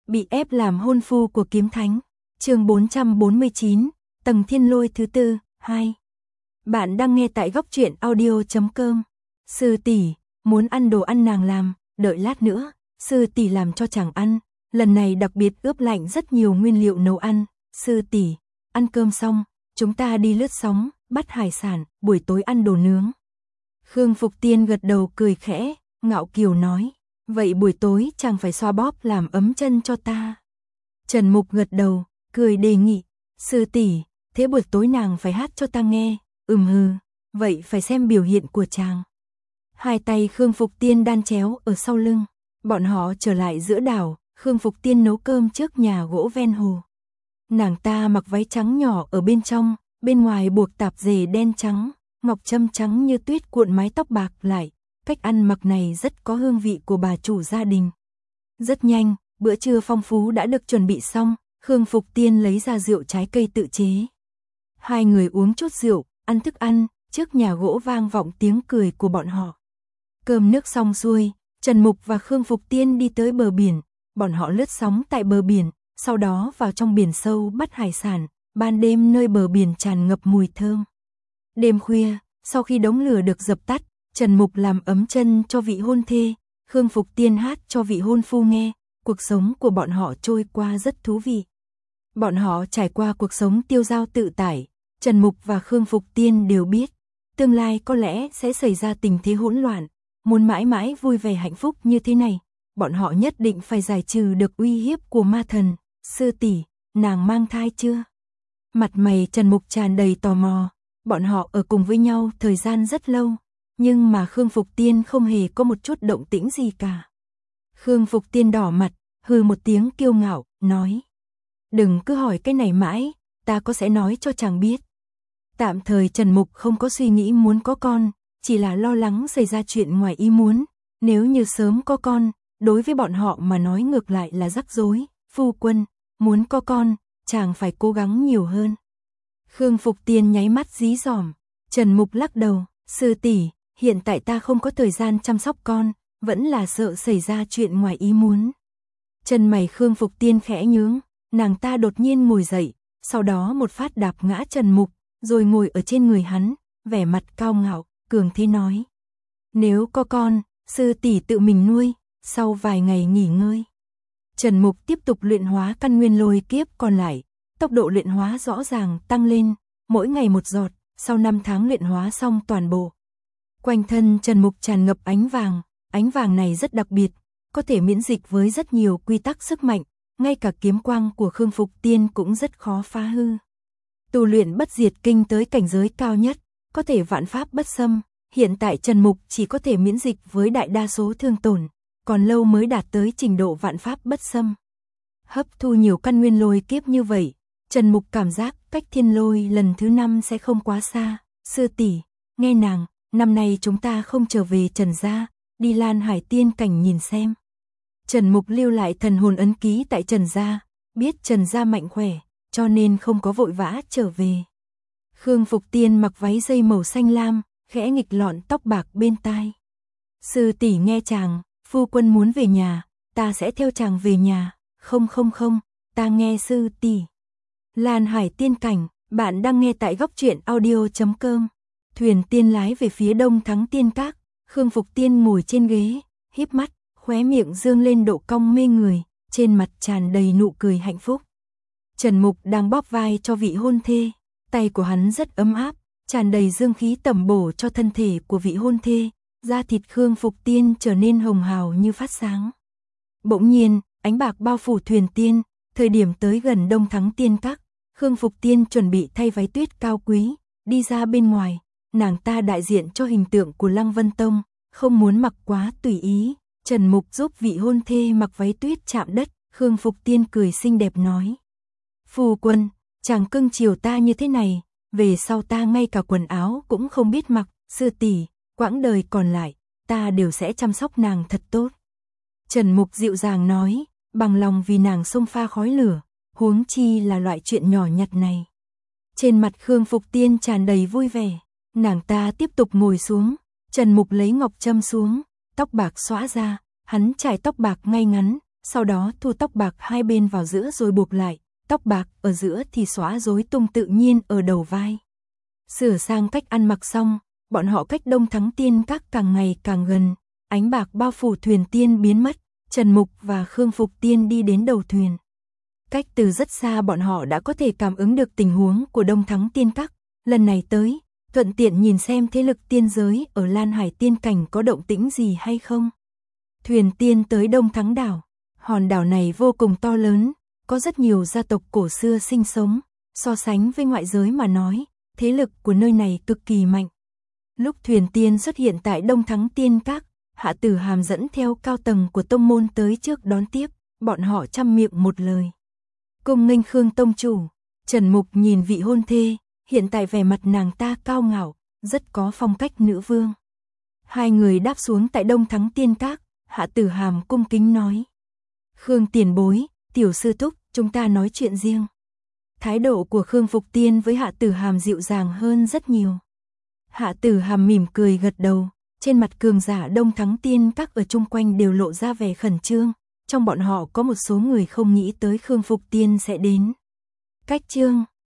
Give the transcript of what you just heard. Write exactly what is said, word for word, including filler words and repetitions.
Bị ép làm hôn phu của kiếm thánh. Chương bốn trăm bốn mươi chín, tầng thiên lôi thứ tư, hai. Bạn đang nghe tại góc truyện audio chấm com. Sư tỷ, muốn ăn đồ ăn nàng làm, đợi lát nữa, sư tỷ làm cho chàng ăn, lần này đặc biệt ướp lạnh rất nhiều nguyên liệu nấu ăn. Sư tỷ, ăn cơm xong, chúng ta đi lướt sóng, bắt hải sản, buổi tối ăn đồ nướng. Khương Phục Tiên gật đầu cười khẽ, ngạo kiều nói, vậy buổi tối chàng phải xoa bóp làm ấm chân cho ta. Trần Mục gật đầu, cười đề nghị, sư tỷ, thế buổi tối nàng phải hát cho ta nghe. Ừm hừ, vậy phải xem biểu hiện của chàng. Hai tay Khương Phục Tiên đan chéo ở sau lưng, bọn họ trở lại giữa đảo, Khương Phục Tiên nấu cơm trước nhà gỗ ven hồ. Nàng ta mặc váy trắng nhỏ ở bên trong, bên ngoài buộc tạp dề đen trắng, ngọc trâm trắng như tuyết cuộn mái tóc bạc lại, cách ăn mặc này rất có hương vị của bà chủ gia đình. Rất nhanh, bữa trưa phong phú đã được chuẩn bị xong, Khương Phục Tiên lấy ra rượu trái cây tự chế. Hai người uống chút rượu, ăn thức ăn, trước nhà gỗ vang vọng tiếng cười của bọn họ. Cơm nước xong xuôi, Trần Mục và Khương Phục Tiên đi tới bờ biển, bọn họ lướt sóng tại bờ biển, sau đó vào trong biển sâu bắt hải sản, ban đêm nơi bờ biển tràn ngập mùi thơm. Đêm khuya, sau khi đống lửa được dập tắt, Trần Mục làm ấm chân cho vị hôn thê, Khương Phục Tiên hát cho vị hôn phu nghe, cuộc sống của bọn họ trôi qua rất thú vị. Bọn họ trải qua cuộc sống tiêu dao tự tại, Trần Mục và Khương Phục Tiên đều biết, tương lai có lẽ sẽ xảy ra tình thế hỗn loạn, muốn mãi mãi vui vẻ hạnh phúc như thế này, bọn họ nhất định phải giải trừ được uy hiếp của ma thần. Sư tỷ, nàng mang thai chưa? Mặt mày Trần Mục tràn đầy tò mò, bọn họ ở cùng với nhau thời gian rất lâu, nhưng mà Khương Phục Tiên không hề có một chút động tĩnh gì cả. Khương Phục Tiên đỏ mặt, hừ một tiếng kiêu ngạo, nói, đừng cứ hỏi cái này mãi, ta có sẽ nói cho chàng biết. Tạm thời Trần Mục không có suy nghĩ muốn có con, chỉ là lo lắng xảy ra chuyện ngoài ý muốn, nếu như sớm có con, đối với bọn họ mà nói ngược lại là rắc rối. Phu quân, muốn có con, chàng phải cố gắng nhiều hơn. Khương Phục Tiên nháy mắt dí dỏm, Trần Mục lắc đầu, sư tỷ, hiện tại ta không có thời gian chăm sóc con, vẫn là sợ xảy ra chuyện ngoài ý muốn. Chân mày Khương Phục Tiên khẽ nhướng, nàng ta đột nhiên ngồi dậy, sau đó một phát đạp ngã Trần Mục, rồi ngồi ở trên người hắn, vẻ mặt cao ngạo, cường thế nói, nếu có con, sư tỷ tự mình nuôi, sau vài ngày nghỉ ngơi. Trần Mục tiếp tục luyện hóa căn nguyên lôi kiếp còn lại, tốc độ luyện hóa rõ ràng tăng lên, mỗi ngày một giọt, sau năm tháng luyện hóa xong toàn bộ. Quanh thân Trần Mục tràn ngập ánh vàng, ánh vàng này rất đặc biệt, có thể miễn dịch với rất nhiều quy tắc sức mạnh, ngay cả kiếm quang của Khương Phục Tiên cũng rất khó phá hư. Tu luyện bất diệt kinh tới cảnh giới cao nhất, có thể vạn pháp bất xâm, hiện tại Trần Mục chỉ có thể miễn dịch với đại đa số thương tổn, còn lâu mới đạt tới trình độ vạn pháp bất xâm. Hấp thu nhiều căn nguyên lôi kiếp như vậy, Trần Mục cảm giác cách thiên lôi lần thứ năm sẽ không quá xa. Sư tỷ, nghe nàng, năm nay chúng ta không trở về Trần gia, đi Lan Hải tiên cảnh nhìn xem. Trần Mục lưu lại thần hồn ấn ký tại Trần gia, biết Trần gia mạnh khỏe, cho nên không có vội vã trở về. Khương Phục Tiên mặc váy dây màu xanh lam, khẽ nghịch lọn tóc bạc bên tai. Sư tỷ nghe chàng, phu quân muốn về nhà, ta sẽ theo chàng về nhà. Không không không, ta nghe sư tỷ. Lan Hải tiên cảnh, bạn đang nghe tại góc truyện audio chấm com. Thuyền tiên lái về phía đông thắng tiên các, Khương Phục Tiên ngồi trên ghế, híp mắt, khóe miệng dương lên độ cong mê người, trên mặt tràn đầy nụ cười hạnh phúc. Trần Mục đang bóp vai cho vị hôn thê, tay của hắn rất ấm áp, tràn đầy dương khí tẩm bổ cho thân thể của vị hôn thê, da thịt Khương Phục Tiên trở nên hồng hào như phát sáng. Bỗng nhiên, ánh bạc bao phủ thuyền tiên, thời điểm tới gần đông thắng tiên các, Khương Phục Tiên chuẩn bị thay váy tuyết cao quý, đi ra bên ngoài, nàng ta đại diện cho hình tượng của Lăng Vân Tông, không muốn mặc quá tùy ý. Trần Mục giúp vị hôn thê mặc váy tuyết chạm đất, Khương Phục Tiên cười xinh đẹp nói, phu quân, chàng cưng chiều ta như thế này, về sau ta ngay cả quần áo cũng không biết mặc. Sư tỷ, quãng đời còn lại, ta đều sẽ chăm sóc nàng thật tốt. Trần Mục dịu dàng nói, bằng lòng vì nàng xông pha khói lửa, huống chi là loại chuyện nhỏ nhặt này. Trên mặt Khương Phục Tiên tràn đầy vui vẻ, nàng ta tiếp tục ngồi xuống, Trần Mục lấy ngọc châm xuống, tóc bạc xõa ra, hắn trải tóc bạc ngay ngắn, sau đó thu tóc bạc hai bên vào giữa rồi buộc lại, tóc bạc ở giữa thì xóa rối tung tự nhiên ở đầu vai. Sửa sang cách ăn mặc xong, bọn họ cách Đông Thắng Tiên Các càng ngày càng gần, ánh bạc bao phủ thuyền tiên biến mất, Trần Mục và Khương Phục Tiên đi đến đầu thuyền. Cách từ rất xa bọn họ đã có thể cảm ứng được tình huống của Đông Thắng Tiên Các, lần này tới, thuận tiện nhìn xem thế lực tiên giới ở Lan Hải Tiên Cảnh có động tĩnh gì hay không. Thuyền tiên tới Đông Thắng Đảo, hòn đảo này vô cùng to lớn, có rất nhiều gia tộc cổ xưa sinh sống, so sánh với ngoại giới mà nói, thế lực của nơi này cực kỳ mạnh. Lúc thuyền tiên xuất hiện tại Đông Thắng Tiên Các, Hạ Tử Hàm dẫn theo cao tầng của tông môn tới trước đón tiếp, bọn họ trăm miệng một lời. Cung nghênh Khương tông chủ. Trần Mục nhìn vị hôn thê, hiện tại vẻ mặt nàng ta cao ngạo, rất có phong cách nữ vương. Hai người đáp xuống tại Đông Thắng Tiên Các, Hạ Tử Hàm cung kính nói. Khương tiền bối, tiểu sư thúc, chúng ta nói chuyện riêng. Thái độ của Khương Phục Tiên với Hạ Tử Hàm dịu dàng hơn rất nhiều. Hạ Tử Hàm mỉm cười gật đầu, trên mặt cường giả Đông Thắng Tiên Các ở chung quanh đều lộ ra vẻ khẩn trương, trong bọn họ có một số người không nghĩ tới Khương Phục Tiên sẽ đến. Cách chương